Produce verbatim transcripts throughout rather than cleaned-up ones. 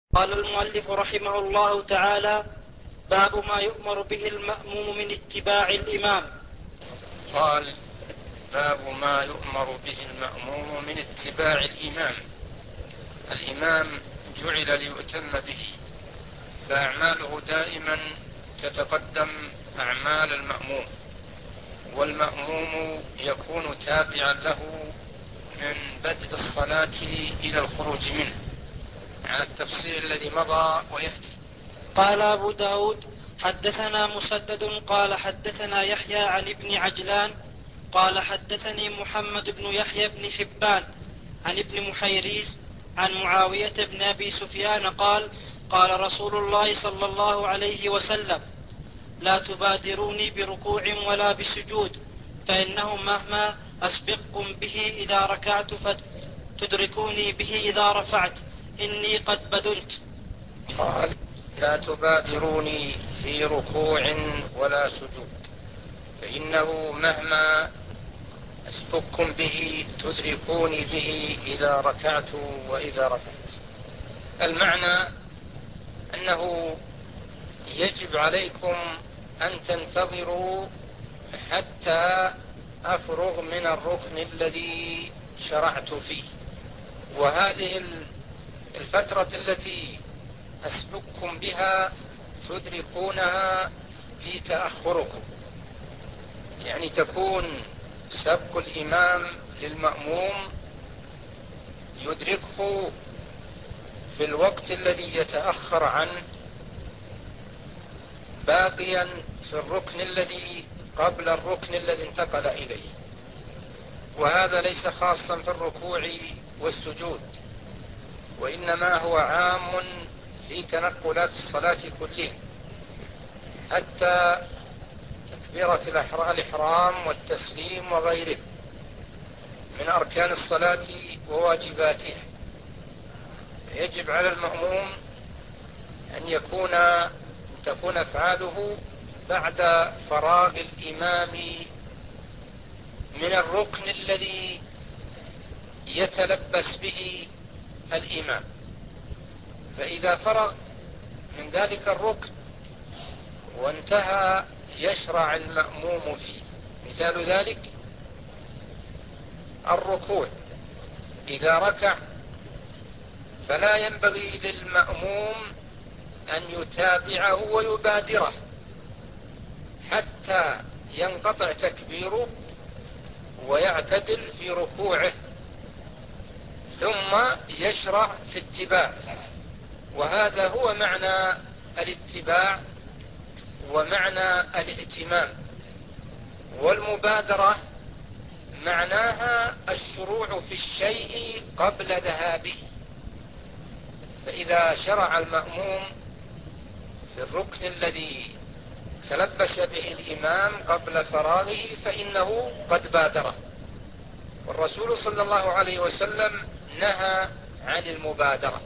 قال المؤلف رحمه الله تعالى: باب ما يؤمر به المأموم من اتباع الإمام. قال: باب ما يؤمر به المأموم من اتباع الإمام. الإمام جعل ليؤتم به، فأعماله دائما تتقدم أعمال المأموم، والمأموم يكون تابعا له من بدء الصلاة إلى الخروج منه، على التفصيل الذي مضى ويأتي. قال أبو داود: حدثنا مسدد قال حدثنا يحيى عن ابن عجلان قال حدثني محمد بن يحيى بن حبان عن ابن محيريز عن معاوية بن أبي سفيان قال: قال رسول الله صلى الله عليه وسلم: لا تبادروني بركوع ولا بسجود، فإنه مهما أسبقكم به إذا ركعت فتدركوني به إذا رفعت، إني قد بدنت. قال: لا تبادروني في ركوع ولا سجود، فإنه مهما أسبقكم به تدركوني به إذا ركعت وإذا رفعت. المعنى أنه يجب عليكم أن تنتظروا حتى أفرغ من الركن الذي شرعت فيه، وهذه الفترة التي أسبقكم بها تدركونها في تأخركم، يعني تكون سبق الإمام للمأموم يدركه في الوقت الذي يتأخر عنه، باقيا في الركن الذي قبل الركن الذي انتقل إليه. وهذا ليس خاصا في الركوع والسجود، وإنما هو عام في تنقلات الصلاة كلها، حتى تكبيرة الإحرام والتسليم وغيره من أركان الصلاة وواجباتها. يجب على المأموم أن يكون تكون أفعاله بعد فراغ الإمام من الركن الذي يتلبس به الإمام، فإذا فرغ من ذلك الركن وانتهى يشرع المأموم فيه. مثال ذلك الركوع، إذا ركع فلا ينبغي للمأموم أن يتابعه ويبادره حتى ينقطع تكبيره ويعتدل في ركوعه، ثم يشرع في اتباع. وهذا هو معنى الاتباع ومعنى الائتمام. والمبادرة معناها الشروع في الشيء قبل ذهابه، فإذا شرع المأموم في الركن الذي تلبس به الإمام قبل فراغه فإنه قد بادره. والرسول صلى الله عليه وسلم نهى عن المبادرة،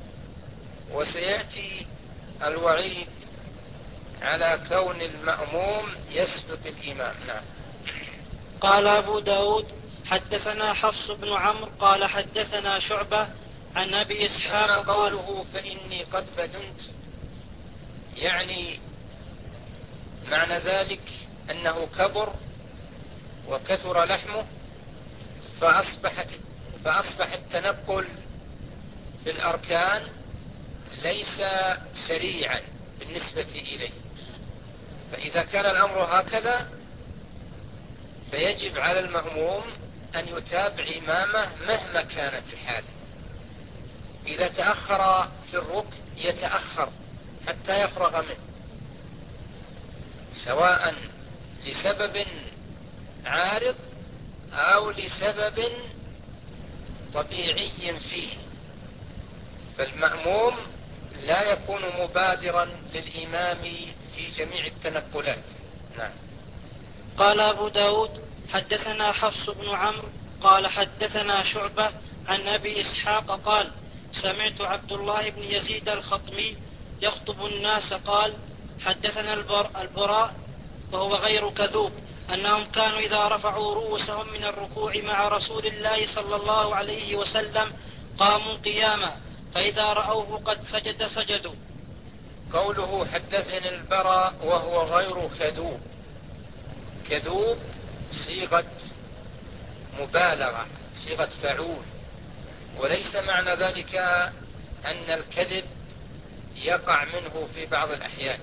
وسيأتي الوعيد على كون المأموم يسبق الإمام. نعم. قال أبو داود: حدثنا حفص بن عمرو قال حدثنا شعبة عن أبي إسحاق. أما قوله فإني قد بدنت، يعني معنى ذلك أنه كبر وكثر لحمه، فأصبحت فأصبح التنقل في الأركان ليس سريعا بالنسبة إليه. فإذا كان الأمر هكذا فيجب على المأموم أن يتابع إمامه مهما كانت الحال. إذا تأخر في الركن يتأخر حتى يفرغ منه، سواء لسبب عارض أو لسبب طبيعي فيه. فالمأموم لا يكون مبادرا للإمام في جميع التنقلات. نعم. قال أبو داود: حدثنا حفص بن عمرو قال حدثنا شعبة عن أبي إسحاق قال: سمعت عبد الله بن يزيد الخطمي يخطب الناس قال: حدثنا البراء وهو غير كذوب أنهم كانوا إذا رفعوا رؤوسهم من الركوع مع رسول الله صلى الله عليه وسلم قاموا قياما، فإذا رأوه قد سجد سجدوا. قوله حدثني البراء وهو غير كذوب، كذوب صيغة مبالغة، صيغة فعول، وليس معنى ذلك أن الكذب يقع منه في بعض الأحيان،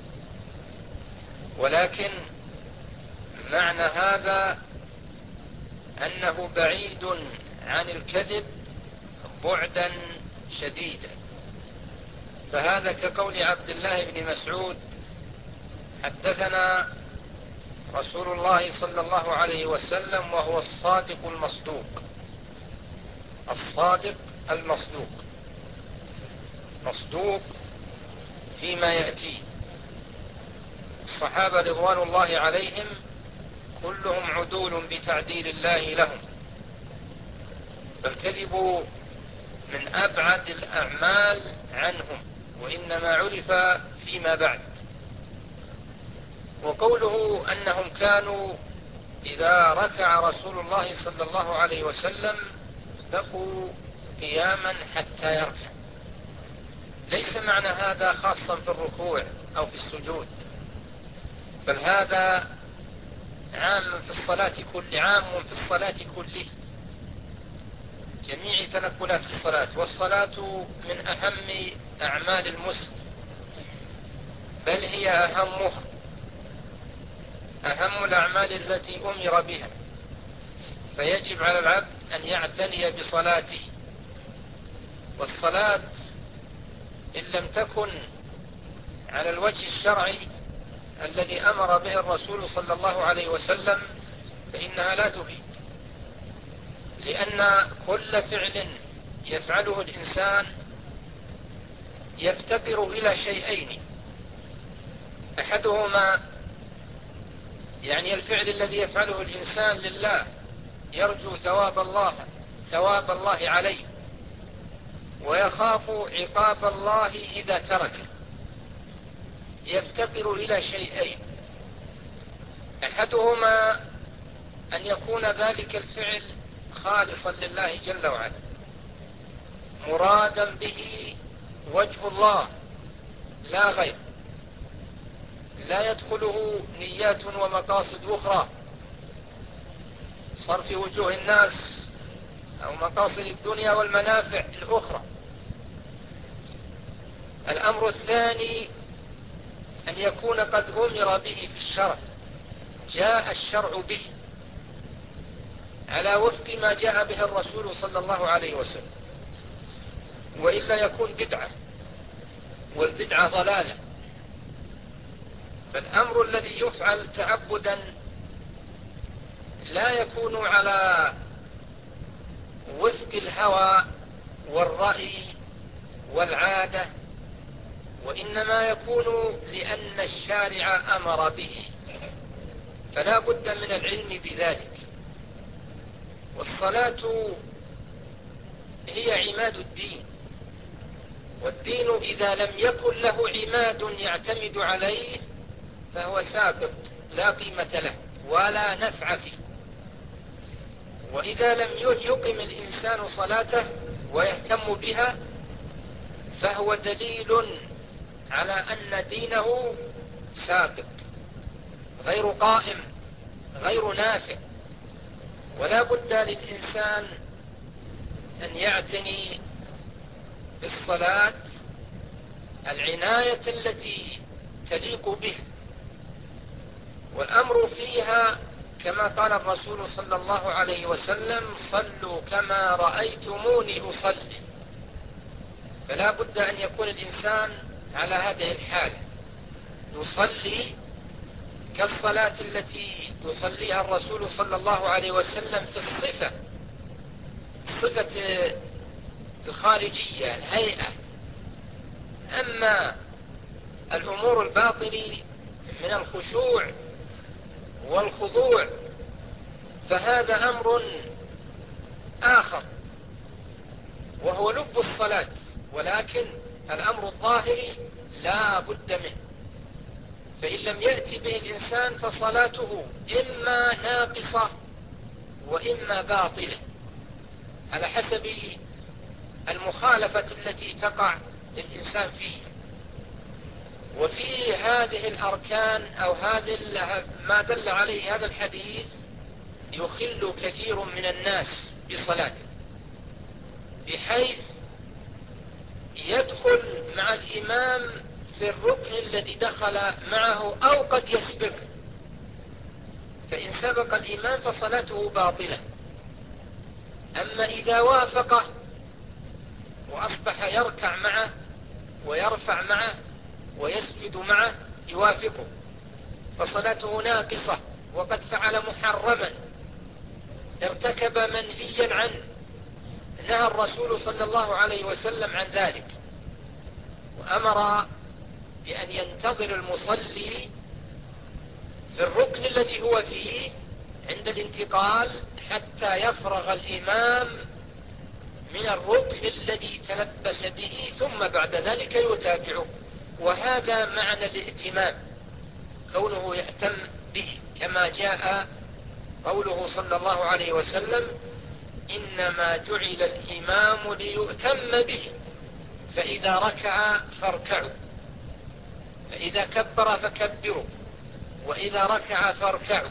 ولكن معنى هذا أنه بعيد عن الكذب بعدا شديدا. فهذا كقول عبد الله بن مسعود حدثنا رسول الله صلى الله عليه وسلم وهو الصادق المصدوق، الصادق المصدوق، مصدوق فيما يأتي. الصحابة رضوان الله عليهم كلهم عدول بتعديل الله لهم، فالكذب من أبعد الأعمال عنهم، وإنما عرف فيما بعد. وقوله أنهم كانوا إذا ركع رسول الله صلى الله عليه وسلم بقوا قياما حتى يركع، ليس معنى هذا خاصا في الركوع أو في السجود، بل هذا عام في الصلاة كل عام في الصلاة كله، جميع تنقلات الصلاة. والصلاة من أهم أعمال المسلم، بل هي أهمها، أهم الأعمال التي أمر بها، فيجب على العبد أن يعتني بصلاته. والصلاة إن لم تكن على الوجه الشرعي الذي أمر به الرسول صلى الله عليه وسلم فإنها لا تفيد، لأن كل فعل يفعله الإنسان يفتقر إلى شيئين، أحدهما يعني الفعل الذي يفعله الإنسان لله يرجو ثواب الله ثواب الله عليه، ويخاف عقاب الله إذا تركه، يفتقر إلى شيئين، أحدهما أن يكون ذلك الفعل خالصا لله جل وعلا، مرادا به وجه الله لا غير، لا يدخله نيات ومقاصد أخرى، صرف وجوه الناس أو مقاصد الدنيا والمنافع الأخرى. الأمر الثاني أن يكون قد أمر به في الشرع، جاء الشرع به على وفق ما جاء به الرسول صلى الله عليه وسلم، وإلا يكون بدعة، والبدعة ضلالة. فالأمر الذي يفعل تعبدا لا يكون على وفق الهوى والرأي والعادة، وإنما يكون لأن الشارع أمر به، فلا بد من العلم بذلك. والصلاة هي عماد الدين، والدين إذا لم يكن له عماد يعتمد عليه فهو ساقط لا قيمة له ولا نفع فيه. وإذا لم يقم الإنسان صلاته ويهتم بها فهو دليل على أن دينه ساقط غير قائم غير نافع. ولا بد للإنسان أن يعتني بالصلاة العناية التي تليق به، والأمر فيها كما قال الرسول صلى الله عليه وسلم: صلوا كما رأيتموني أصلي. فلا بد أن يكون الإنسان على هذه الحالة، يصلي كالصلاة التي يصليها الرسول صلى الله عليه وسلم في الصفة، الصفة الخارجية الهيئة. أما الأمور الباطنة من الخشوع والخضوع فهذا أمر آخر وهو لب الصلاة، ولكن الأمر الظاهري لا بد منه، فإن لم يأتي به الإنسان فصلاته إما ناقصة وإما باطلة على حسب المخالفة التي تقع للإنسان فيه. وفي هذه الأركان أو هذه ما دل عليه هذا الحديث يخل كثير من الناس بصلاته، بحيث يدخل مع الإمام في الركن الذي دخل معه أو قد يسبق، فإن سبق الإمام فصلاته باطلة. أما إذا وافقه وأصبح يركع معه ويرفع معه ويسجد معه يوافقه فصلاته ناقصة، وقد فعل محرما ارتكب منهيا عنه، نهى الرسول صلى الله عليه وسلم عن ذلك، وأمر بأن ينتظر المصلي في الركن الذي هو فيه عند الانتقال حتى يفرغ الإمام من الركن الذي تلبس به، ثم بعد ذلك يتابعه. وهذا معنى الائتمام، كونه يأتم به، كما جاء قوله صلى الله عليه وسلم: إنما جعل الإمام ليؤتم به، فإذا ركع فاركعوا، فإذا كبر فكبروا، وإذا ركع فاركعوا.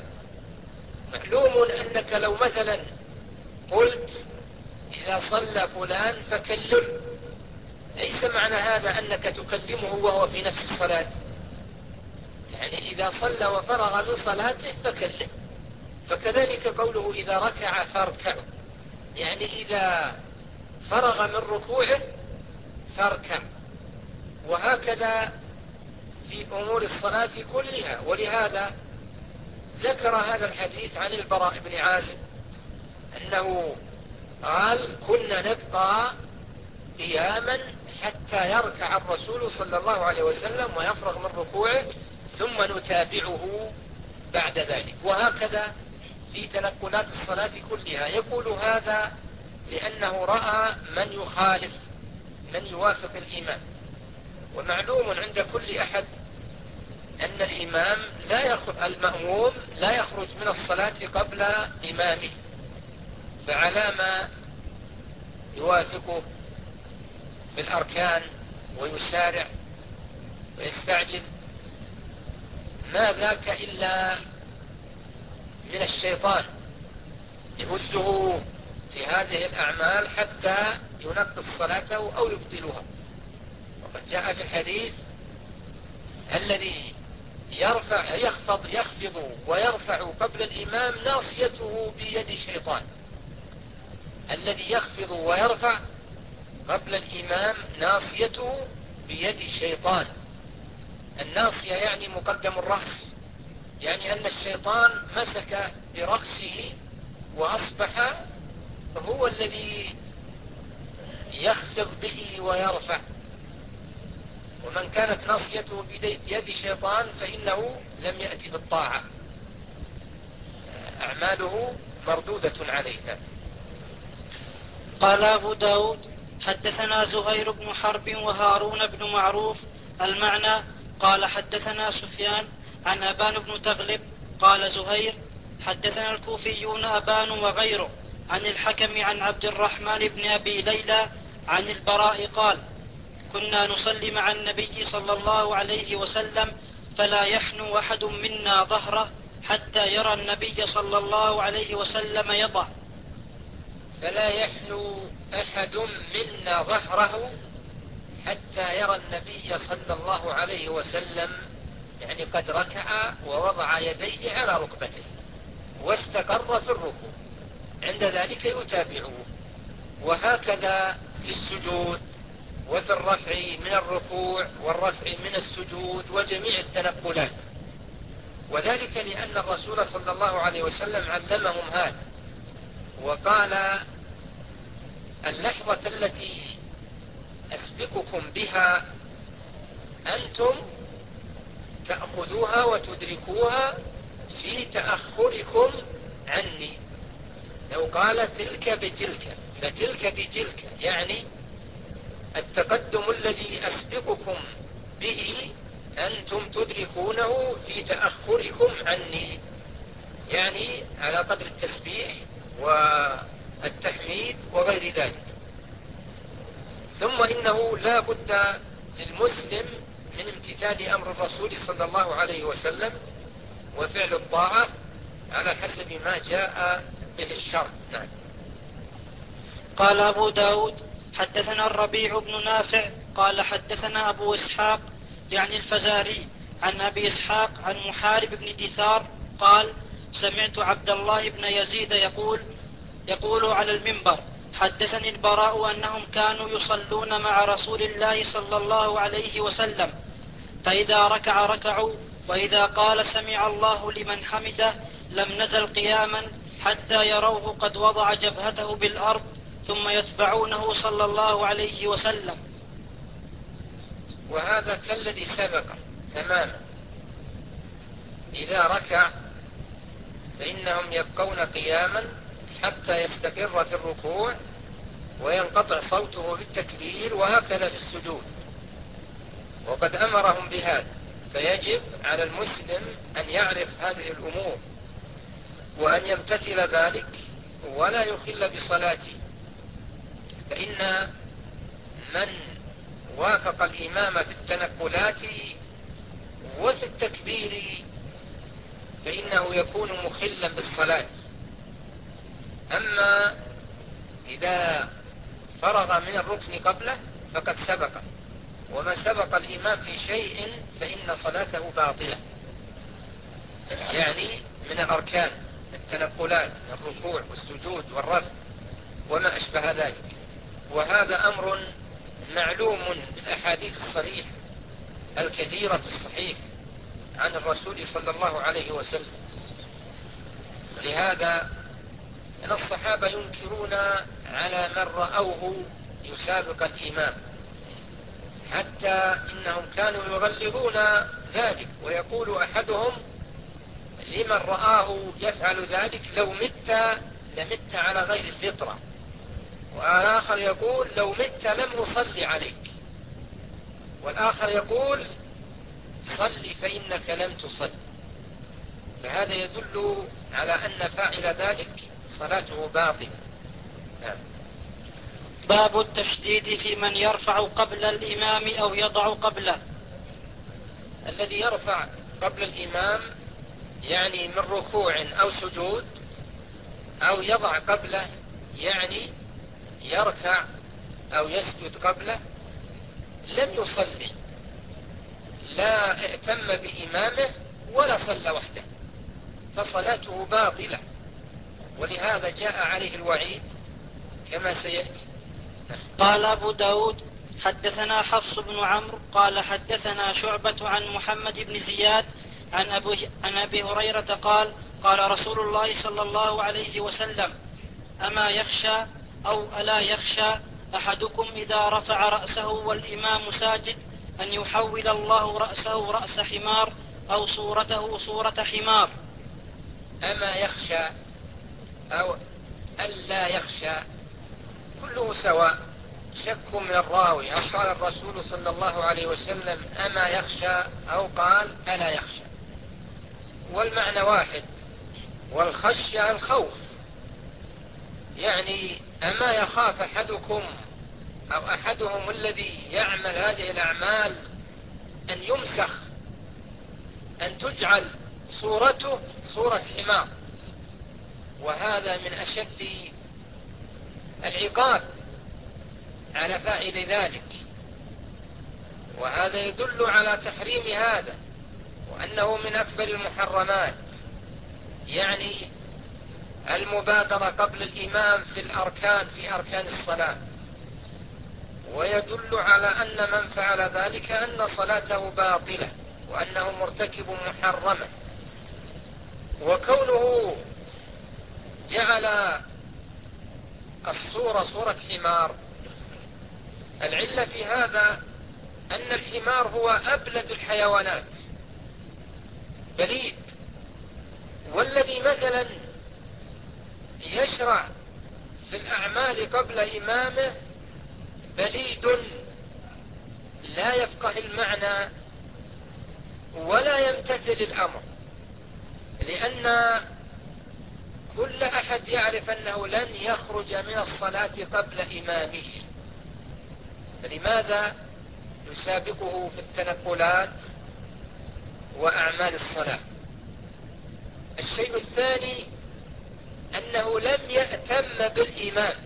معلوم أنك لو مثلا قلت إذا صلى فلان فكلم، ليس معنى هذا أنك تكلمه وهو في نفس الصلاة، يعني إذا صلى وفرغ من صلاته فكلم. فكذلك قوله إذا ركع فاركعوا، يعني إذا فرغ من ركوعه فاركع. وهكذا في أمور الصلاة كلها. ولهذا ذكر هذا الحديث عن البراء بن عازب أنه قال: كنا نبقى قياما حتى يركع الرسول صلى الله عليه وسلم ويفرغ من ركوعه ثم نتابعه بعد ذلك. وهكذا في تنقلات الصلاة كلها يقول هذا لأنه رأى من يخالف، من يوافق الإمام. ومعلوم عند كل أحد أن الإمام لا يخرج، المأموم لا يخرج من الصلاة قبل إمامه، فعلى ما يوافقه في الأركان ويسارع ويستعجل، ما ذاك إلا من الشيطان يهزه في هذه الأعمال حتى ينقص صلاته أو يبطلها. وقد جاء في الحديث: الذي يرفع يخفض يخفض ويرفع قبل الإمام ناصيته بيد شيطان. الذي يخفض ويرفع قبل الإمام ناصيته بيد شيطان. الناصية يعني مقدم الرأس، يعني أن الشيطان مسك برأسه وأصبح هو الذي يخفض به ويرفع. ومن كانت ناصيته بيد شيطان فإنه لم يأتي بالطاعة، أعماله مردودة عليه. قال أبو داود: حدثنا زهير بن حرب وهارون بن معروف. المعنى: قال حدثنا سفيان عن أبان بن تغلب. قال زهير: حدثنا الكوفيون أبان وغيره عن الحكم عن عبد الرحمن بن أبي ليلى عن البراء قال: كنا نصلي مع النبي صلى الله عليه وسلم فلا يحنو أحد منا ظهره حتى يرى النبي صلى الله عليه وسلم يضع. فلا يحنو أحد منا ظهره حتى يرى النبي صلى الله عليه وسلم، يعني قد ركع ووضع يديه على ركبته واستقر في الركوع، عند ذلك يتابعه. وهكذا في السجود وفي الرفع من الركوع والرفع من السجود وجميع التنقلات. وذلك لأن الرسول صلى الله عليه وسلم علمهم هذا، وقال: اللحظة التي أسبقكم بها أنتم تأخذوها وتدركوها في تأخركم عني. لو قال تلك بتلك فتلك بتلك، يعني التقدم الذي أسبقكم به أنتم تدركونه في تأخركم عني، يعني على قدر التسبيح والتحميد وغير ذلك. ثم إنه لا بد للمسلم من امتثال أمر الرسول صلى الله عليه وسلم وفعل الطاعة على حسب ما جاء به الشرع. نعم. قال أبو داود حدثنا الربيع بن نافع قال حدثنا أبو إسحاق يعني الفزاري عن أبي إسحاق عن محارب بن دثار قال سمعت عبد الله بن يزيد يقول يقول على المنبر حدثني البراء أنهم كانوا يصلون مع رسول الله صلى الله عليه وسلم فإذا ركع ركعوا وإذا قال سمع الله لمن حمده لم نزل قياما حتى يروه قد وضع جبهته بالأرض ثم يتبعونه صلى الله عليه وسلم. وهذا كالذي سبق تماما، إذا ركع فإنهم يبقون قياما حتى يستقر في الركوع وينقطع صوته بالتكبير، وهكذا في السجود، وقد أمرهم بهذا. فيجب على المسلم أن يعرف هذه الأمور وأن يمتثل ذلك ولا يخل بصلاته، فإن من وافق الإمام في التنقلات وفي التكبير فإنه يكون مخلا بالصلاة. أما إذا فرغ من الركن قبله فقد سبق، ومن سبق الإمام في شيء فإن صلاته باطلة، يعني من الأركان التنقلات الركوع والسجود والرفع وما أشبه ذلك. وهذا أمر معلوم بالأحاديث الصريحة الكثيرة الصحيحة عن الرسول صلى الله عليه وسلم. لهذا أن الصحابة ينكرون على من رأوه يسابق الإمام، حتى إنهم كانوا يغلظون ذلك، ويقول أحدهم لمن رآه يفعل ذلك لو مت لمت على غير الفطرة، والآخر يقول لو مت لم أصلي عليك، والآخر يقول صل فإنك لم تصل. فهذا يدل على أن فاعل ذلك صلاته باطلة. نعم. باب التشديد في من يرفع قبل الإمام أو يضع قبله. الذي يرفع قبل الإمام يعني من ركوع أو سجود، أو يضع قبله يعني يركع أو يسجد قبله، لم يصلي، لا اعتم بإمامه ولا صلى وحده، فصلاته باطلة، ولهذا جاء عليه الوعيد كما سيأتي. قال أبو داود حدثنا حفص بن عمرو قال حدثنا شعبة عن محمد بن زياد عن أبي, عن أبي هريرة قال قال رسول الله صلى الله عليه وسلم أما يخشى أو ألا يخشى أحدكم إذا رفع رأسه والإمام ساجد أن يحول الله رأسه رأس حمار أو صورته صورة حمار. أما يخشى أو ألا يخشى كله سواء، شك من الراوي أو قال الرسول صلى الله عليه وسلم أما يخشى أو قال ألا يخشى، والمعنى واحد، والخشية الخوف. يعني أما يخاف أحدكم أو أحدهم الذي يعمل هذه الأعمال أن يمسخ، أن تجعل صورته صورة حمار، وهذا من أشد العقاب على فاعل ذلك. وهذا يدل على تحريم هذا، وأنه من أكبر المحرمات، يعني المبادرة قبل الإمام في الأركان في أركان الصلاة. ويدل على أن من فعل ذلك أن صلاته باطلة وأنه مرتكب محرمة. وكونه جعل الصورة صورة حمار، العلة في هذا أن الحمار هو أبلد الحيوانات، بليد، والذي مثلا يشرع في الأعمال قبل إمامه بليد لا يفقه المعنى ولا يمتثل الأمر، لأن كل أحد يعرف أنه لن يخرج من الصلاة قبل إمامه، فلماذا يسابقه في التنقلات وأعمال الصلاة؟ الشيء الثاني أنه لم يأتم بالإمام.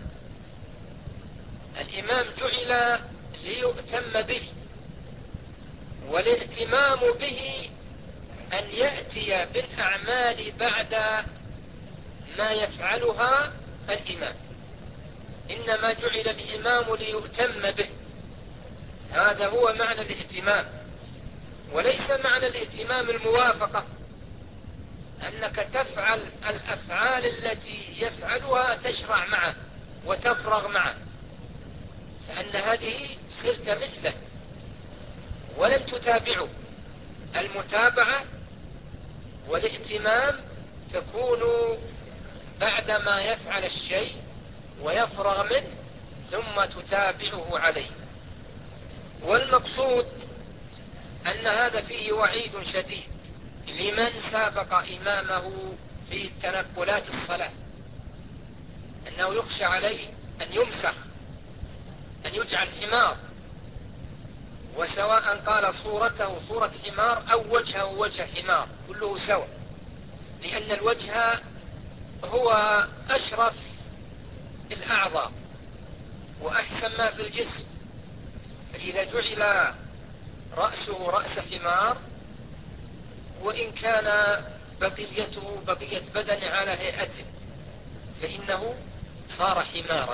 الإمام جعل ليؤتم به، والائتمام به أن يأتي بالأعمال بعد ما يفعلها الإمام. إنما جعل الإمام ليؤتم به، هذا هو معنى الائتمام، وليس معنى الائتمام الموافقة، أنك تفعل الأفعال التي يفعلها تشرع معه وتفرغ معه، فأن هذه صرت مثله ولم تتابعه. المتابعة والائتمام تكون بعدما يفعل الشيء ويفرغ منه ثم تتابعه عليه. والمقصود أن هذا فيه وعيد شديد لمن سابق إمامه في تنقلات الصلاة، أنه يخشى عليه أن يمسخ، أن يجعل حمار، وسواء قال صورته صورة حمار أو وجهه وجه حمار كله سواء، لأن الوجه هو أشرف الأعضاء وأحسن ما في الجسم، فإذا جعل رأسه رأس حمار وإن كان بقيته بقية بدن على هيئته فإنه صار حمارا.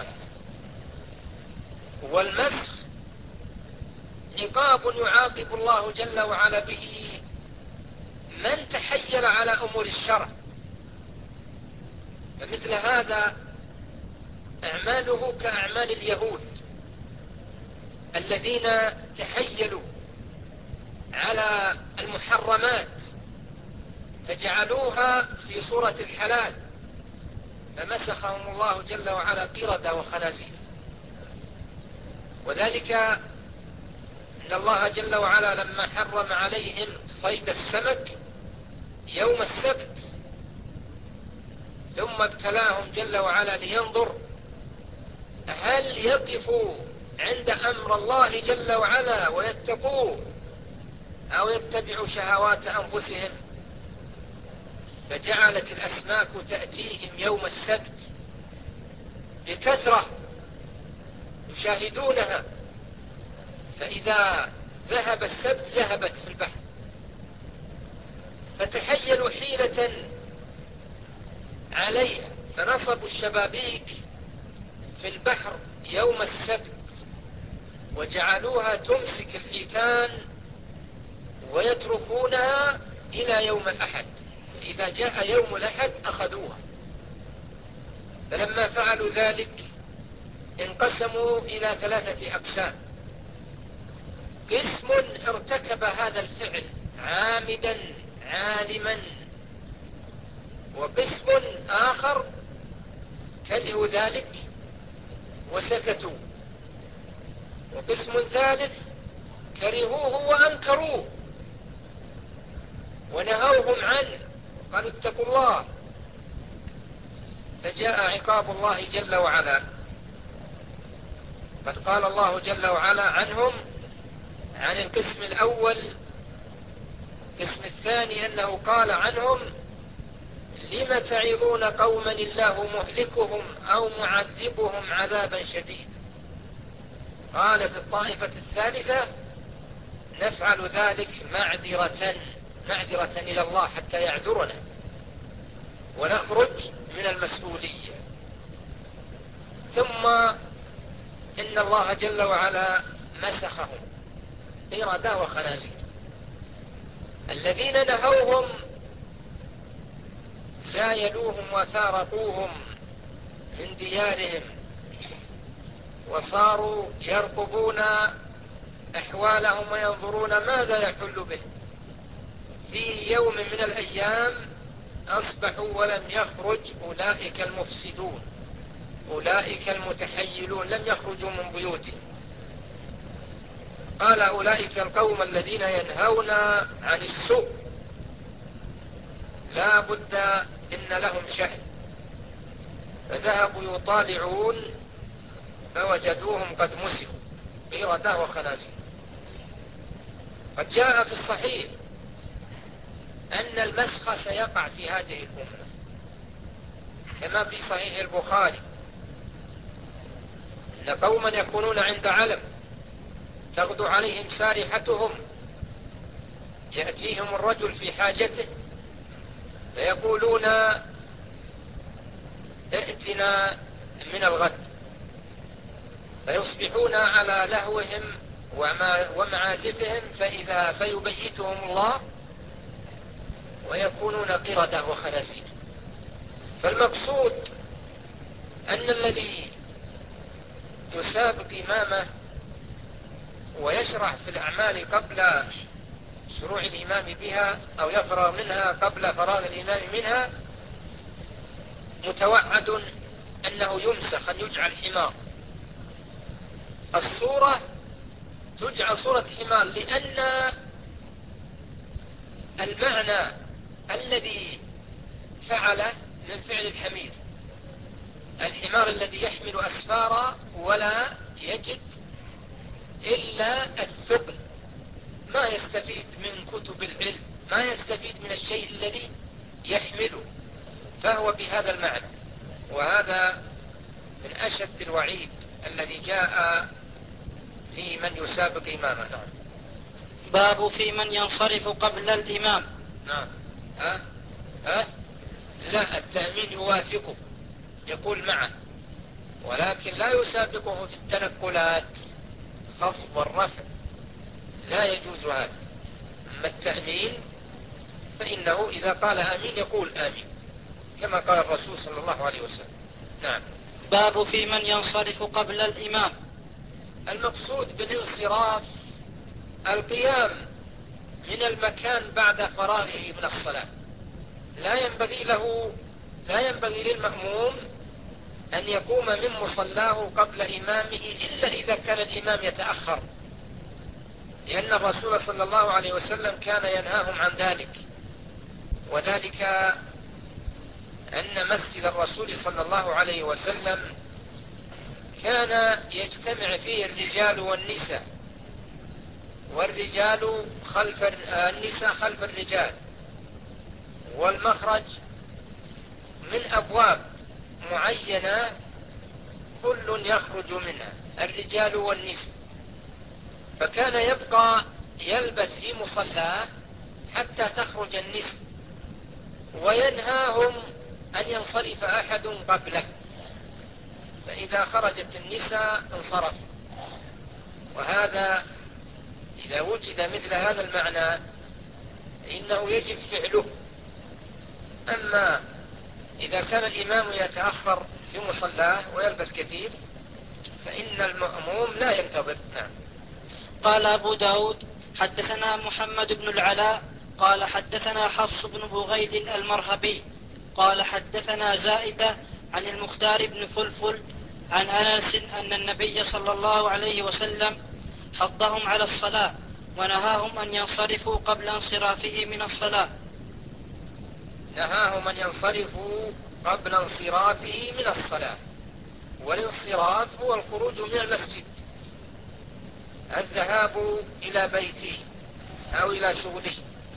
والمسخ عقاب يعاقب الله جل وعلا به من تحيل على أمور الشرع، فمثل هذا أعماله كأعمال اليهود الذين تحيلوا على المحرمات فجعلوها في صورة الحلال، فمسخهم الله جل وعلا قردة وخنازير. وذلك أن الله جل وعلا لما حرم عليهم صيد السمك يوم السبت ثم ابتلاهم جل وعلا لينظر هل يقفوا عند أمر الله جل وعلا ويتقوه أو يتبعوا شهوات أنفسهم، فجعلت الأسماك تأتيهم يوم السبت بكثرة يشاهدونها، فإذا ذهب السبت ذهبت في البحر، فتحيلوا حيلة عليها فنصبوا الشبابيك في البحر يوم السبت وجعلوها تمسك الحيتان ويتركونها إلى يوم الأحد، إذا جاء يوم الأحد أخذوها. فلما فعلوا ذلك انقسموا إلى ثلاثة أقسام: قسم ارتكب هذا الفعل عامدا عالما، وقسم آخر كرهوا ذلك وسكتوا، وقسم ثالث كرهوه وأنكروه ونهوهم عنه قالوا اتقوا الله، فجاء عقاب الله جل وعلا. قد قال الله جل وعلا عنهم عن القسم الأول. القسم الثاني أنه قال عنهم لم تعظون قوما الله مهلكهم أو معذبهم عذابا شديدا. قالت الطائفة الثالثة نفعل ذلك معذرة معذرة إلى الله حتى يعذرنا ونخرج من المسؤولية. ثم إن الله جل وعلا مسخهم قردة وخنازير. الذين نهوهم زايلوهم وفارقوهم من ديارهم وصاروا يرقبون أحوالهم وينظرون ماذا يحل به. في يوم من الأيام أصبحوا ولم يخرج أولئك المفسدون، أولئك المتحيلون لم يخرجوا من بيوتهم. قال أولئك القوم الذين ينهون عن السوء لا بد إن لهم شأن، فذهبوا يطالعون فوجدوهم قد مسخوا. قردة وخنازير. قد جاء في الصحيح أن المسخ سيقع في هذه الأمة كما في صحيح البخاري، إن قوما يكونون عند علم تغدو عليهم سارحتهم، يأتيهم الرجل في حاجته فيقولون ائتنا من الغد، فيصبحون على لهوهم ومعازفهم فإذا فيبيتهم الله ويكونون قردة وخنازير. فالمقصود أن الذي يسابق إمامه ويشرع في الأعمال قبل شروع الإمام بها أو يفرغ منها قبل فراغ الإمام منها متوعد أنه يمسخ، أن يجعل حمار. الصورة تجعل صورة حمار لأن المعنى الذي فعله من فعل الحمير، الحمار الذي يحمل أسفارا ولا يجد إلا الثقل، ما يستفيد من كتب العلم، ما يستفيد من الشيء الذي يحمله، فهو بهذا المعنى. وهذا من أشد الوعيد الذي جاء في من يسابق إمامه. نعم. باب في من ينصرف قبل الإمام. نعم. ها؟ ها؟ لا، التأمين يوافقه، يقول معه، ولكن لا يسابقه في التنقلات، خفض والرفع لا يجوز هذا. أما التأمين فإنه إذا قال آمين يقول آمين كما قال الرسول صلى الله عليه وسلم. نعم. باب في من ينصرف قبل الإمام. المقصود بالانصراف القيام من المكان بعد فراغه من الصلاة. لا ينبغي له لا ينبغي للمأموم أن يقوم من مصلاه قبل إمامه إلا إذا كان الإمام يتأخر، لأن الرسول صلى الله عليه وسلم كان ينهاهم عن ذلك، وذلك أن مسجد الرسول صلى الله عليه وسلم كان يجتمع فيه الرجال والنساء، والرجال خلف النساء خلف الرجال، والمخرج من أبواب معينة كل يخرج منها الرجال والنساء، فكان يبقى يلبث في مصلاه حتى تخرج النساء، وينهاهم أن ينصرف أحد قبله، فإذا خرجت النساء انصرف. وهذا إذا وجد مثل هذا المعنى إنه يجب فعله. أما إذا كان الإمام يتأخر في مصلاه ويلبث كثير فإن المأموم لا ينتظر. نعم. قال أبو داود حدثنا محمد بن العلاء قال حدثنا حفص بن بغيد المرهبي قال حدثنا زائدة عن المختار بن فلفل عن أنس أن النبي صلى الله عليه وسلم حضهم على الصلاة ونهاهم أن ينصرفوا قبل انصرافه من الصلاة. نهاهم أن ينصرفوا قبل انصرافه من الصلاة، والانصراف هو الخروج من المسجد، الذهاب إلى بيته أو إلى شغله.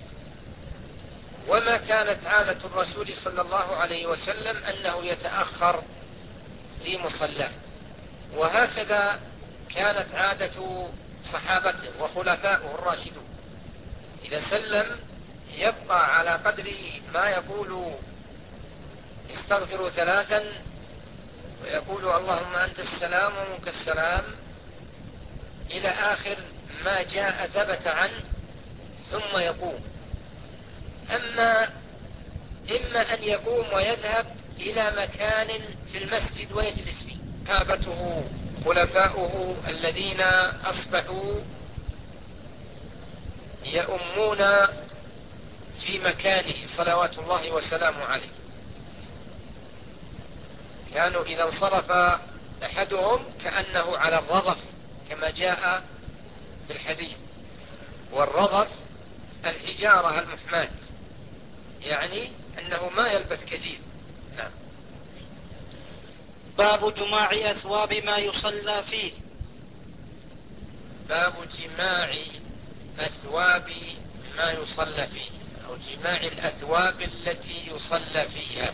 وما كانت عادة الرسول صلى الله عليه وسلم أنه يتأخر في مصلاه، وهكذا كانت عادة صحابته وخلفائه الراشدون، إذا سلم يبقى على قدر ما يقول استغفروا ثلاثا ويقول اللهم أنت السلام ومنك السلام إلى آخر ما جاء ثبت عنه ثم يقوم. أما إما أن يقوم ويذهب إلى مكان في المسجد ويجلس فيه. صحابته خلفاؤه الذين أصبحوا يؤمون في مكانه صلوات الله وسلامه عليه، كانوا إذا انصرف أحدهم كأنه على الرضف كما جاء في الحديث، والرضف الحجارة المحماة، يعني أنه ما يلبث كثير. نعم. باب جماع أثواب ما يصلى فيه. باب جماع أثواب ما يصلى فيه، أو جماع الأثواب التي يصلى فيها.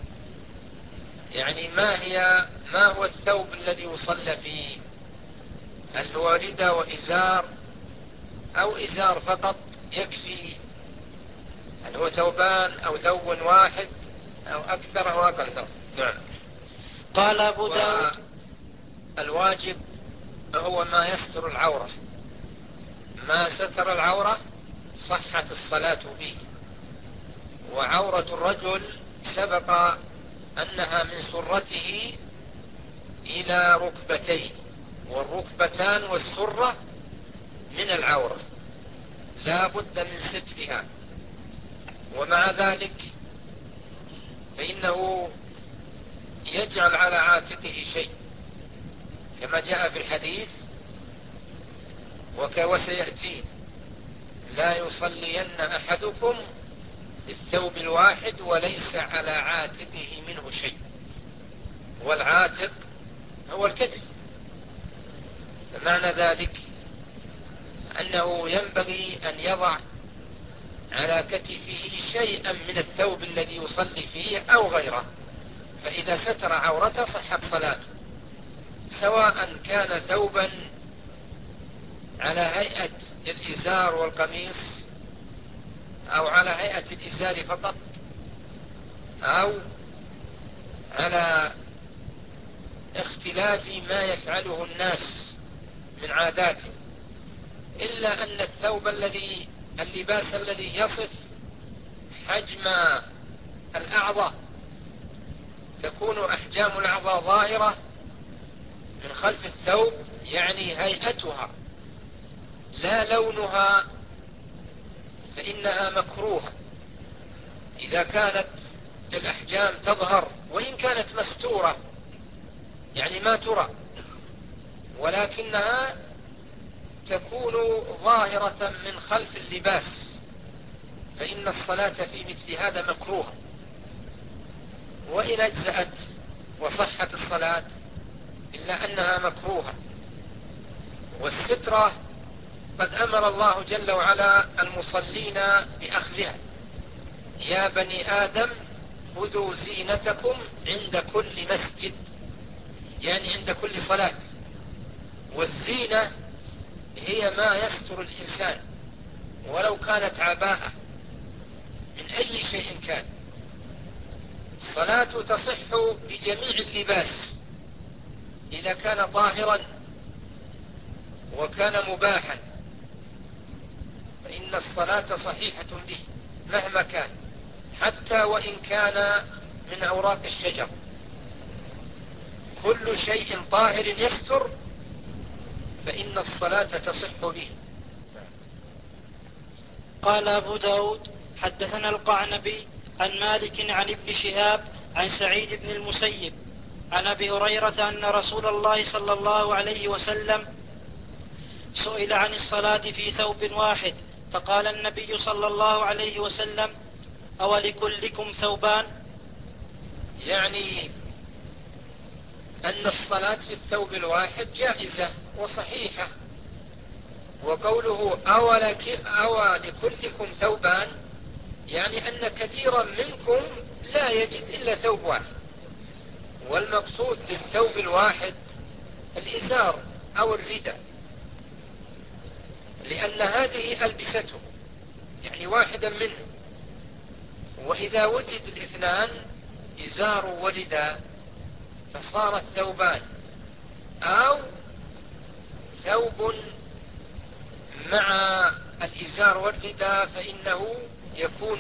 يعني ما هي ما هو الثوب الذي يصلى فيه؟ هل هو رداء وإزار، أو إزار فقط يكفي؟ هل هو ثوبان أو ثوب واحد أو أكثر أو أقل؟ نعم. قال أبو داود: الواجب هو ما يستر العورة، ما ستر العورة صحت الصلاة به. وعورة الرجل سبق أنها من سرته إلى ركبتيه، والركبتان والسرة من العورة لا بد من سترها. ومع ذلك فإنه يجعل على عاتقه شيء كما جاء في الحديث وسيأتي: لا يصلين أحدكم بالثوب الواحد وليس على عاتقه منه شيء. والعاتق هو الكتف، فمعنى ذلك أنه ينبغي أن يضع على كتفه شيئا من الثوب الذي يصلي فيه أو غيره، فإذا ستر عورته صحت صلاته، سواء كان ثوبا على هيئة الإزار والقميص، أو على هيئة الإزار فقط، أو على اختلاف ما يفعله الناس من عاداته، إلا أن الثوب الذي اللباس الذي يصف حجم الأعضاء، تكون أحجام الأعضاء ظاهرة من خلف الثوب، يعني هيئتها لا لونها، فإنها مكروهة إذا كانت الأحجام تظهر، وإن كانت مستورة يعني ما ترى، ولكنها تكون ظاهرة من خلف اللباس، فإن الصلاة في مثل هذا مكروهة. وإن أجزأت وصحت الصلاة إلا أنها مكروهة. والسترة قد أمر الله جل وعلا المصلين بأخذها: يا بني آدم خذوا زينتكم عند كل مسجد، يعني عند كل صلاة. والزينة هي ما يستر الإنسان ولو كانت عباءة من أي شيء كان. الصلاة تصح بجميع اللباس إذا كان ظاهرا وكان مباحا، فإن الصلاة صحيحة به مهما كان، حتى وإن كان من أوراق الشجر. كل شيء طاهر يستر فإن الصلاة تصح به. قال أبو داود: حدثنا القعنبي عن مالك عن ابن شهاب عن سعيد بن المسيب عن أبي هريرة أن رسول الله صلى الله عليه وسلم سئل عن الصلاة في ثوب واحد، فقال النبي صلى الله عليه وسلم: أولكلكم ثوبان؟ يعني أن الصلاة في الثوب الواحد جائزة وصحيحة. وقوله أولكلكم ثوبان يعني أن كثيرا منكم لا يجد إلا ثوب واحد. والمقصود بالثوب الواحد الإزار أو الرداء، لأن هذه ألبسته، يعني واحدا منه. وإذا وجد الاثنان إزار ورداء فصار الثوبان، أو ثوب مع الإزار والرداء فإنه يكون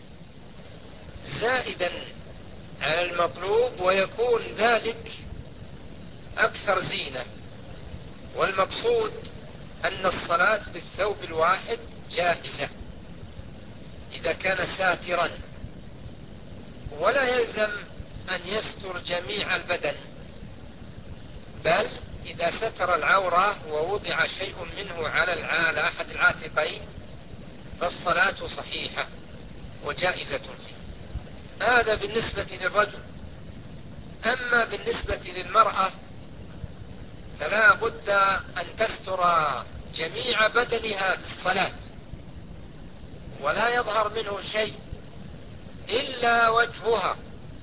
زائدا على المطلوب، ويكون ذلك أكثر زينة. والمقصود أن الصلاة بالثوب الواحد جائزة إذا كان ساترا، ولا يلزم أن يستر جميع البدن، بل إذا ستر العورة ووضع شيء منه على أحد العاتقين فالصلاة صحيحة وجائزة فيه. هذا بالنسبة للرجل. أما بالنسبة للمرأة فلا بد أن تستر جميع بدنها في الصلاة ولا يظهر منه شيء إلا وجهها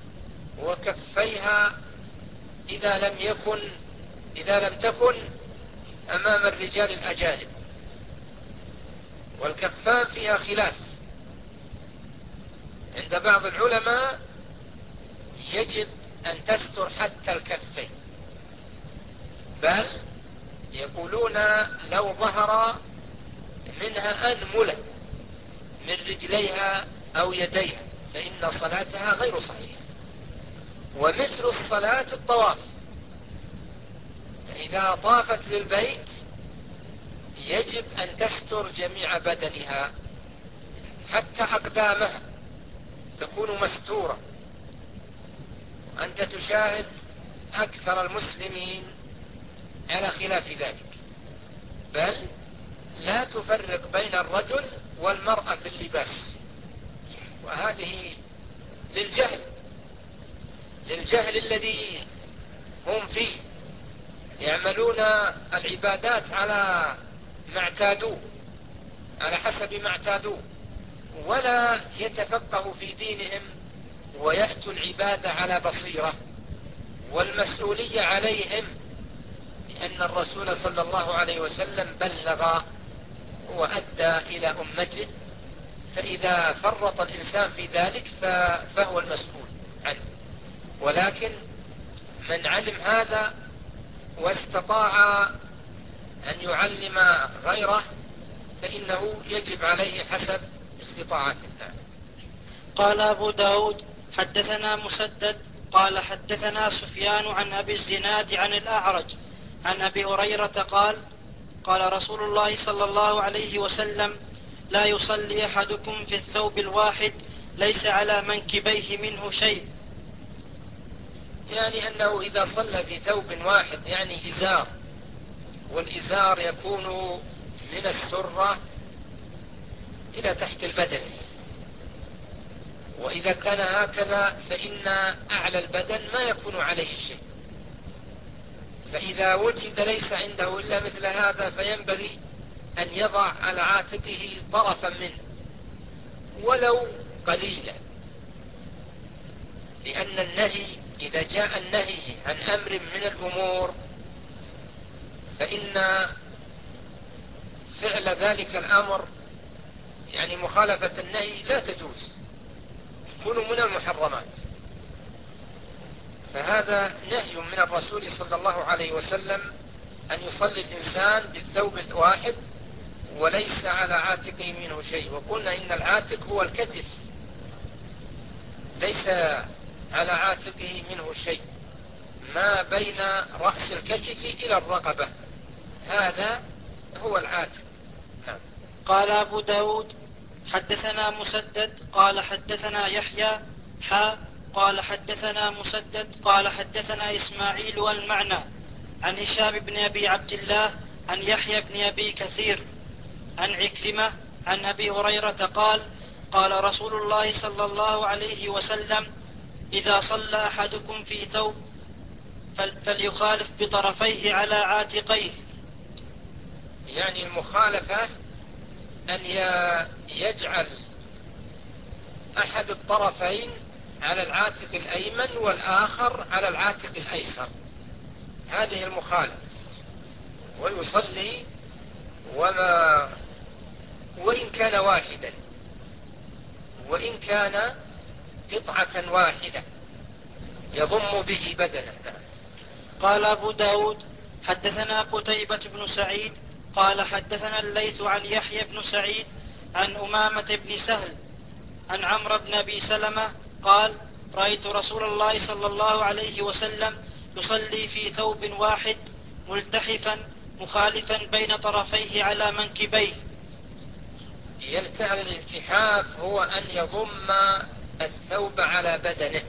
وكفيها إذا لم يكن إذا لم تكن أمام الرجال الأجانب. والكفان فيها خلاف عند بعض العلماء، يجب أن تستر حتى الكفين، بل يقولون لو ظهر منها أنملة من رجليها أو يديها فإن صلاتها غير صحيحة. ومثل الصلاة الطواف، فإذا طافت للبيت يجب أن تستر جميع بدنها حتى أقدامها تكون مستورة. أنت تشاهد أكثر المسلمين على خلاف ذلك، بل لا تفرق بين الرجل والمرأة في اللباس، وهذه للجهل للجهل الذي هم فيه، يعملون العبادات على ما اعتادوه، على حسب ما اعتادوه، ولا يتفقهوا في دينهم ويأتوا العبادة على بصيرة. والمسؤولية عليهم، لأن الرسول صلى الله عليه وسلم بلغ وأدى إلى أمته، فإذا فرط الإنسان في ذلك فهو المسؤول عنه. ولكن من علم هذا واستطاع أن يعلم غيره فإنه يجب عليه حسب استطاعته. قال أبو داود حدثنا مسدد قال حدثنا سفيان عن أبي الزناد عن الأعرج عن أبي هريرة قال قال رسول الله صلى الله عليه وسلم: لا يصلي أحدكم في الثوب الواحد ليس على منكبيه منه شيء. يعني أنه إذا صلى في ثوب واحد، يعني إزار، والإزار يكون من السرة إلى تحت البدن، وإذا كان هكذا فإن أعلى البدن ما يكون عليه شيء. فإذا وجد ليس عنده إلا مثل هذا فينبغي أن يضع على عاتقه طرفا منه ولو قليلا، لأن النهي إذا جاء النهي عن أمر من الأمور فإن فعل ذلك الأمر يعني مخالفة النهي لا تجوز، يكون من المحرمات. فهذا نهي من الرسول صلى الله عليه وسلم أن يصلي الإنسان بالثوب الواحد وليس على عاتقه منه شيء. وقلنا إن العاتق هو الكتف، ليس على عاتقه منه شيء، ما بين رأس الكتف إلى الرقبة، هذا هو العاتق. نعم. قال أبو داود حدثنا مسدد قال حدثنا يحيى حا قال حدثنا مسدد قال حدثنا إسماعيل والمعنى عن هشام بن أبي عبد الله عن يحيى بن أبي كثير عن عكرمة عن أبي هريرة قال قال رسول الله صلى الله عليه وسلم: إذا صلى أحدكم في ثوب فليخالف بطرفيه على عاتقيه. يعني المخالفة أن يجعل أحد الطرفين على العاتق الأيمن والآخر على العاتق الأيسر، هذه المخالفة، ويصلي وما وإن كان واحدا، وإن كان قطعة واحدة يضم به بدنه. قال أبو داود حدثنا قتيبة بن سعيد قال حدثنا الليث عن يحيى بن سعيد عن أمامة بن سهل عن عمرو بن أبي سلمة قال: رأيت رسول الله صلى الله عليه وسلم يصلي في ثوب واحد ملتحفا مخالفا بين طرفيه على منكبيه. الالتحاف هو أن يضم الثوب على بدنه،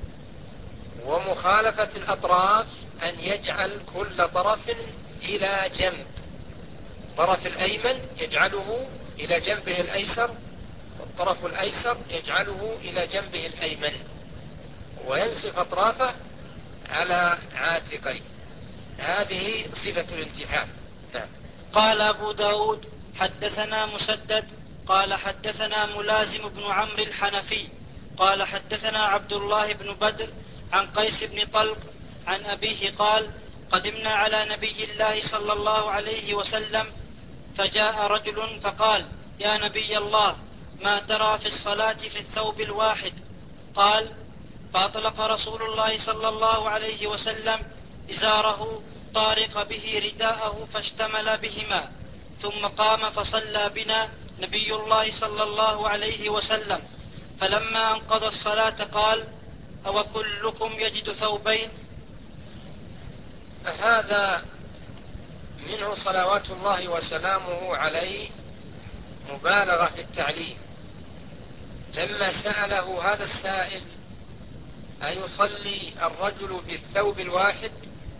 ومخالفة الأطراف أن يجعل كل طرف إلى جنب، الطرف الأيمن يجعله إلى جنبه الأيسر، والطرف الأيسر يجعله إلى جنبه الأيمن، وينسف أطرافه على عاتقيه. هذه صفة الالتحاف. نعم. قال أبو داود حدثنا مسدد قال حدثنا ملازم بن عمرو الحنفي قال حدثنا عبد الله بن بدر عن قيس بن طلق عن أبيه قال قدمنا على نبي الله صلى الله عليه وسلم فجاء رجل فقال يا نبي الله ما ترى في الصلاة في الثوب الواحد؟ قال فأطلق رسول الله صلى الله عليه وسلم إزاره طارق به رداءه فاشتمل بهما ثم قام فصلى بنا نبي الله صلى الله عليه وسلم فلما أنقضى الصلاة قال أو كلكم يجد ثوبين؟ هذا منه صلوات الله وسلامه عليه مبالغة في التعليم. لما سأله هذا السائل أيصلي الرجل بالثوب الواحد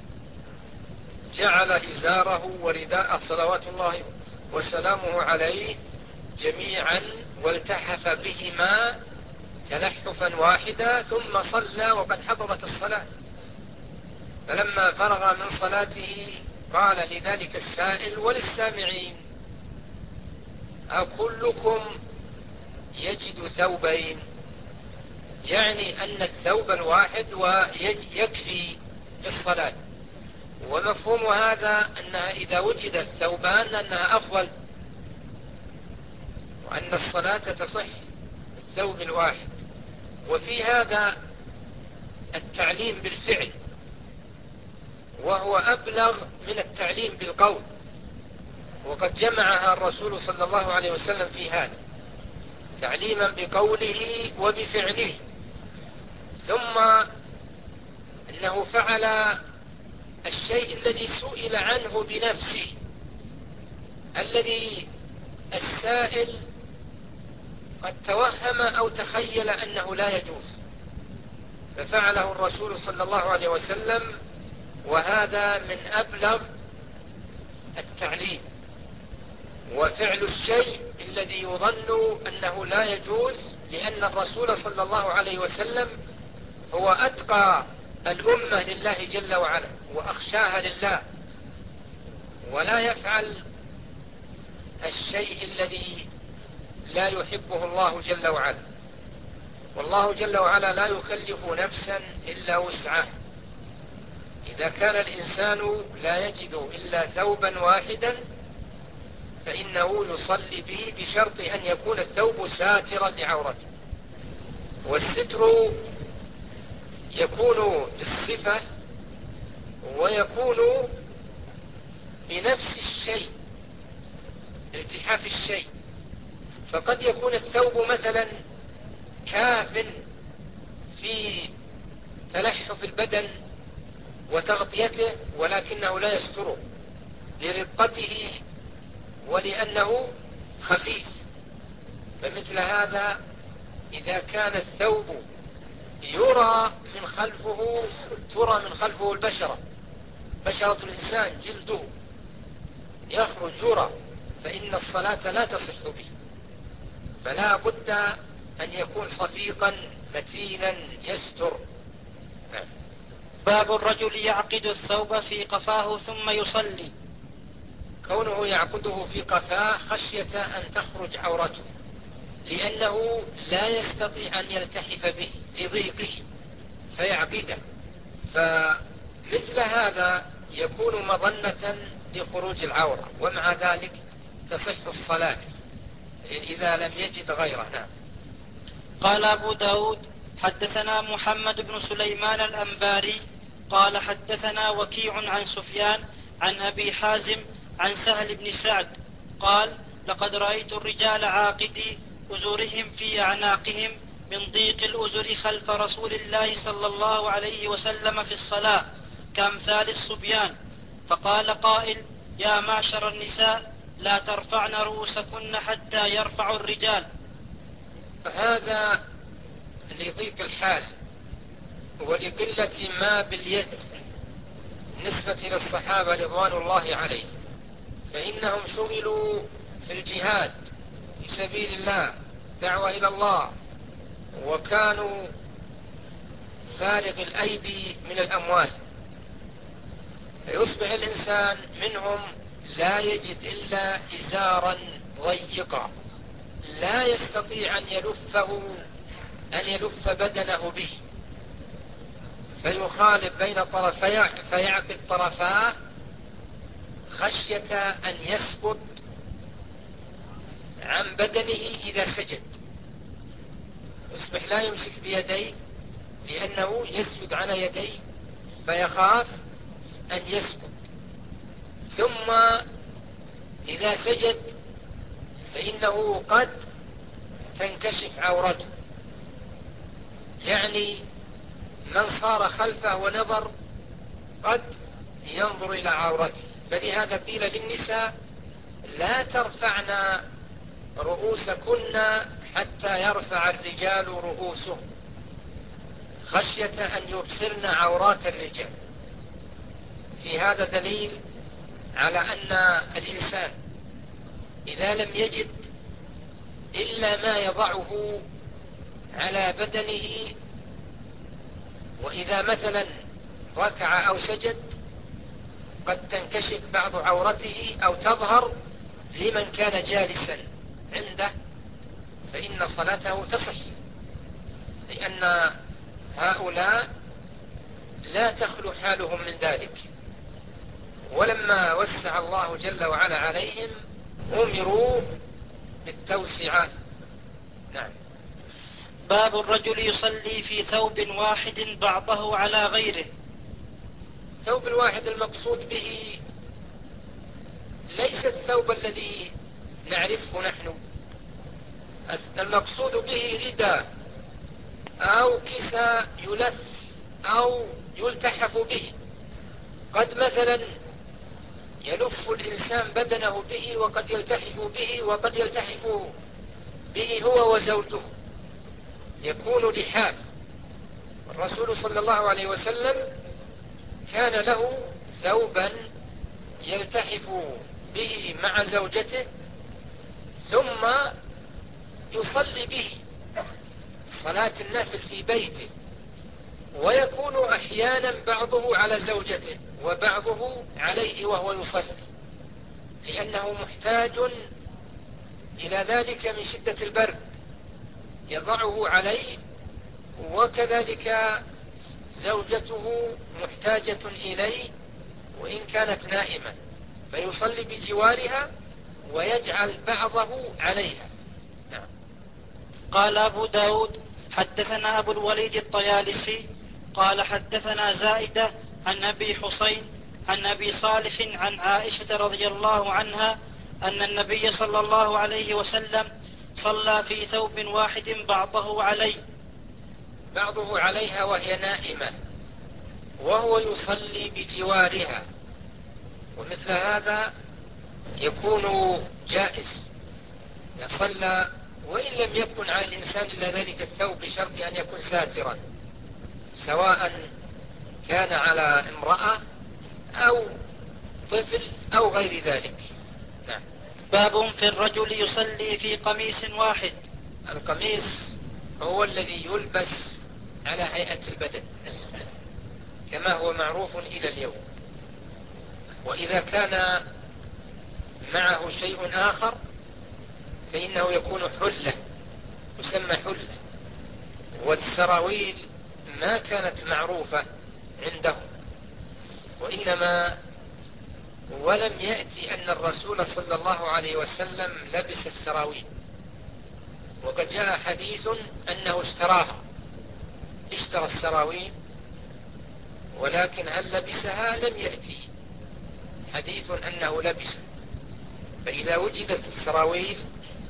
جعل إزاره ورداءه صلوات الله وسلامه عليه جميعا والتحف بهما تلحفا واحدا ثم صلى وقد حضرت الصلاة. فلما فرغ من صلاته قال لذلك السائل وللسامعين أكلكم يجد ثوبين؟ يعني أن الثوب الواحد ويكفي في الصلاة. ومفهوم هذا أنها إذا وجد الثوبان أنها أفضل وأن الصلاة تصح بالثوب الواحد. وفي هذا التعليم بالفعل وهو أبلغ من التعليم بالقول، وقد جمعها الرسول صلى الله عليه وسلم في هذا تعليما بقوله وبفعله. ثم إنه فعل الشيء الذي سئل عنه بنفسه، الذي السائل قد توهم أو تخيل أنه لا يجوز، ففعله الرسول صلى الله عليه وسلم، وهذا من أبلغ التعليم. وفعل الشيء الذي يظن أنه لا يجوز، لأن الرسول صلى الله عليه وسلم هو أتقى الأمة لله جل وعلا وأخشاها لله، ولا يفعل الشيء الذي لا يحبه الله جل وعلا. والله جل وعلا لا يكلف نفسا إلا وسعها. إذا كان الإنسان لا يجد إلا ثوبا واحدا فإنه يصلي به بشرط أن يكون الثوب ساترا لعورته. والستر يكون بالصفة ويكون بنفس الشيء، التحاف الشيء. فقد يكون الثوب مثلا كاف في تلحف البدن وتغطيته ولكنه لا يستره لرقته ولأنه خفيف. فمثل هذا إذا كان الثوب يرى من خلفه ترى من خلفه البشرة، بشرة الإنسان جلده يخرج يرى، فإن الصلاة لا تصح به. فلا بد أن يكون صفيقا متينا يستر. نعم. باب الرجل يعقد الثوب في قفاه ثم يصلي. كونه يعقده في قفاه خشية أن تخرج عورته، لأنه لا يستطيع أن يلتحف به لضيقه فيعقده. فمثل هذا يكون مظنة لخروج العورة، ومع ذلك تصح الصلاة إذا لم يجد غيره. نعم. قال أبو داود حدثنا محمد بن سليمان الأنباري قال حدثنا وكيع عن سفيان عن أبي حازم عن سهل بن سعد قال لقد رأيت الرجال عاقدي أزرهم في أعناقهم من ضيق الأزر خلف رسول الله صلى الله عليه وسلم في الصلاة كأمثال الصبيان. فقال قائل يا معشر النساء لا ترفعن رؤوسكن حتى يرفع الرجال. هذا لضيق الحال ولقلة ما باليد نسبة للصحابة رضوان الله عليهم، فإنهم شغلوا في الجهاد في سبيل الله دعوة إلى الله، وكانوا فارغ الأيدي من الأموال، فيصبح الإنسان منهم لا يجد إلا إزارا ضيقا لا يستطيع أن يلفه أن يلف بدنه به، فيخالف بين طرفي فيعقد طرفاه خشية أن يسقط عن بدنه إذا سجد، يصبح لا يمسك بيديه لأنه يسجد على يديه فيخاف أن يسقط. ثم إذا سجد فإنه قد تنكشف عورته، يعني من صار خلفه ونظر قد ينظر إلى عورته. فلهذا قيل للنساء لا ترفعن رؤوسكن حتى يرفع الرجال رؤوسهم خشية أن يبصرن عورات الرجال. في هذا دليل على أن الإنسان إذا لم يجد إلا ما يضعه على بدنه، وإذا مثلا ركع أو سجد قد تنكشف بعض عورته أو تظهر لمن كان جالسا عنده، فإن صلاته تصح، لأن هؤلاء لا تخلو حالهم من ذلك. ولما وسع الله جل وعلا عليهم أمروا بالتوسعة. نعم. باب الرجل يصلي في ثوب واحد بعضه على غيره. الثوب الواحد المقصود به ليس الثوب الذي نعرفه نحن، المقصود به رداء أو كسى يلف أو يلتحف به. قد مثلا يلف الإنسان بدنه به، وقد يلتحف به، وقد يلتحف به هو وزوجه، يكون لحاف. الرسول صلى الله عليه وسلم كان له ثوبا يلتحف به مع زوجته ثم يصلي به صلاة النفل في بيته، ويكون أحيانا بعضه على زوجته وبعضه عليه وهو يصلي، لأنه محتاج إلى ذلك من شدة البرد يضعه عليه، وكذلك زوجته محتاجة إليه وإن كانت نائمة، فيصلي بجوارها ويجعل بعضه عليها. نعم. قال أبو داود حدثنا أبو الوليد الطيالسي قال حدثنا زائدة عن أبي حسين عن أبي صالح عن عائشة رضي الله عنها أن النبي صلى الله عليه وسلم صلى في ثوب واحد بعضه عليه بعضه عليها وهي نائمة، وهو يصلي بجوارها، ومثل هذا يكون جائز يصلى وإن لم يكن على الإنسان إلا ذلك الثوب، بشرط أن يكون ساترا، سواء كان على امرأة أو طفل أو غير ذلك. نعم. باب في الرجل يصلي في قميص واحد. القميص هو الذي يلبس على هيئة البدن كما هو معروف إلى اليوم، وإذا كان معه شيء آخر فإنه يكون حلة، يسمى حلة. والسراويل ما كانت معروفة عندهم، وإنما ولم يأتي أن الرسول صلى الله عليه وسلم لبس السراويل، وقد جاء حديث أنه اشتراها، اشترى السراويل، ولكن هل لبسها لم يأتي حديث أنه لبس. فإذا وجدت السراويل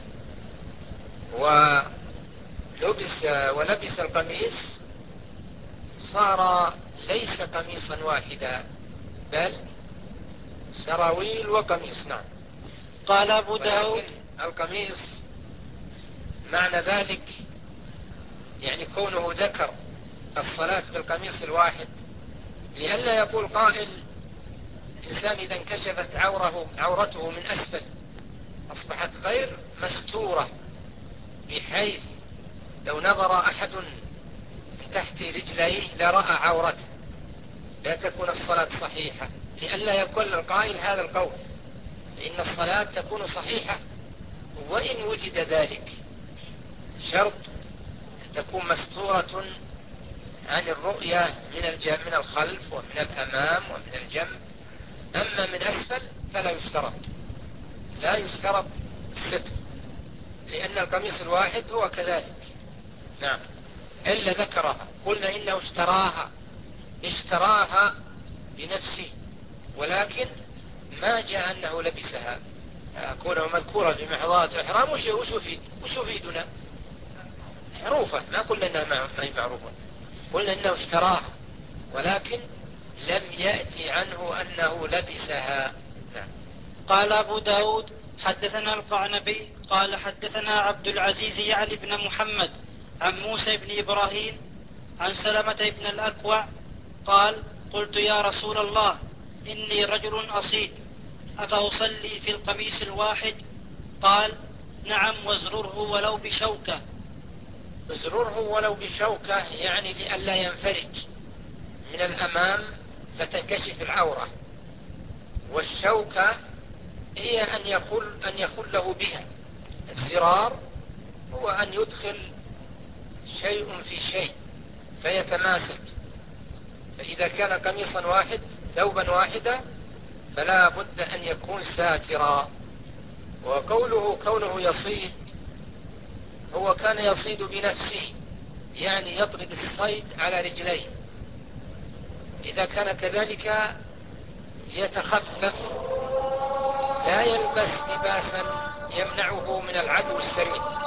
ولبس ولبس القميص صار ليس قميصا واحدا بل سراويل وقميص. نعم. قال أبو داود القميص معنى ذلك يعني كونه ذكر الصلاة بالقميص الواحد، لئلا يقول قائل الإنسان إذا انكشفت عوره عورته من أسفل أصبحت غير مستورة، بحيث لو نظر أحد من تحت رجليه لرأى عورته، لا تكون الصلاة صحيحة، لئلا يقول القائل هذا القول. فإن الصلاة تكون صحيحة وإن وجد ذلك. شرط تكون مستورة عن الرؤية من من الخلف ومن الأمام ومن الجنب. أما من أسفل فلا يشترط، لا يشترط الستر، لأن القميص الواحد هو كذلك. نعم. إلا ذكرها قلنا إنه اشتراها اشتراها بنفسه، ولكن ما جاء أنه لبسها. كونه مذكورة في محظات الإحرام وش يفيد؟ وش يفيدنا؟ معروفة، ما قلنا إنها ما هي معروفة، قلنا إنه اشتراها ولكن لم يأتي عنه أنه لبسها. نعم. قال أبو داود حدثنا القعنبي قال حدثنا عبد العزيز يعني بن محمد عن موسى بن إبراهيم عن سلمة بن الأكوع قال قلت يا رسول الله إني رجل أصيد أفأصلي في القميص الواحد؟ قال نعم وازرره ولو بشوكة. ازرره ولو بشوكة يعني لئلا ينفرج من الأمام فتنكشف العورة، والشوكة هي أن يخل أن يخله بها. الزرار هو أن يدخل شيء في شيء فيتماسك. فإذا كان قميصا واحد ثوبا واحدا فلا بد أن يكون ساترا. وقوله كونه يصيد، هو كان يصيد بنفسه، يعني يطرد الصيد على رجليه. إذا كان كذلك يتخفف، لا يلبس لباسا يمنعه من العدو السريع،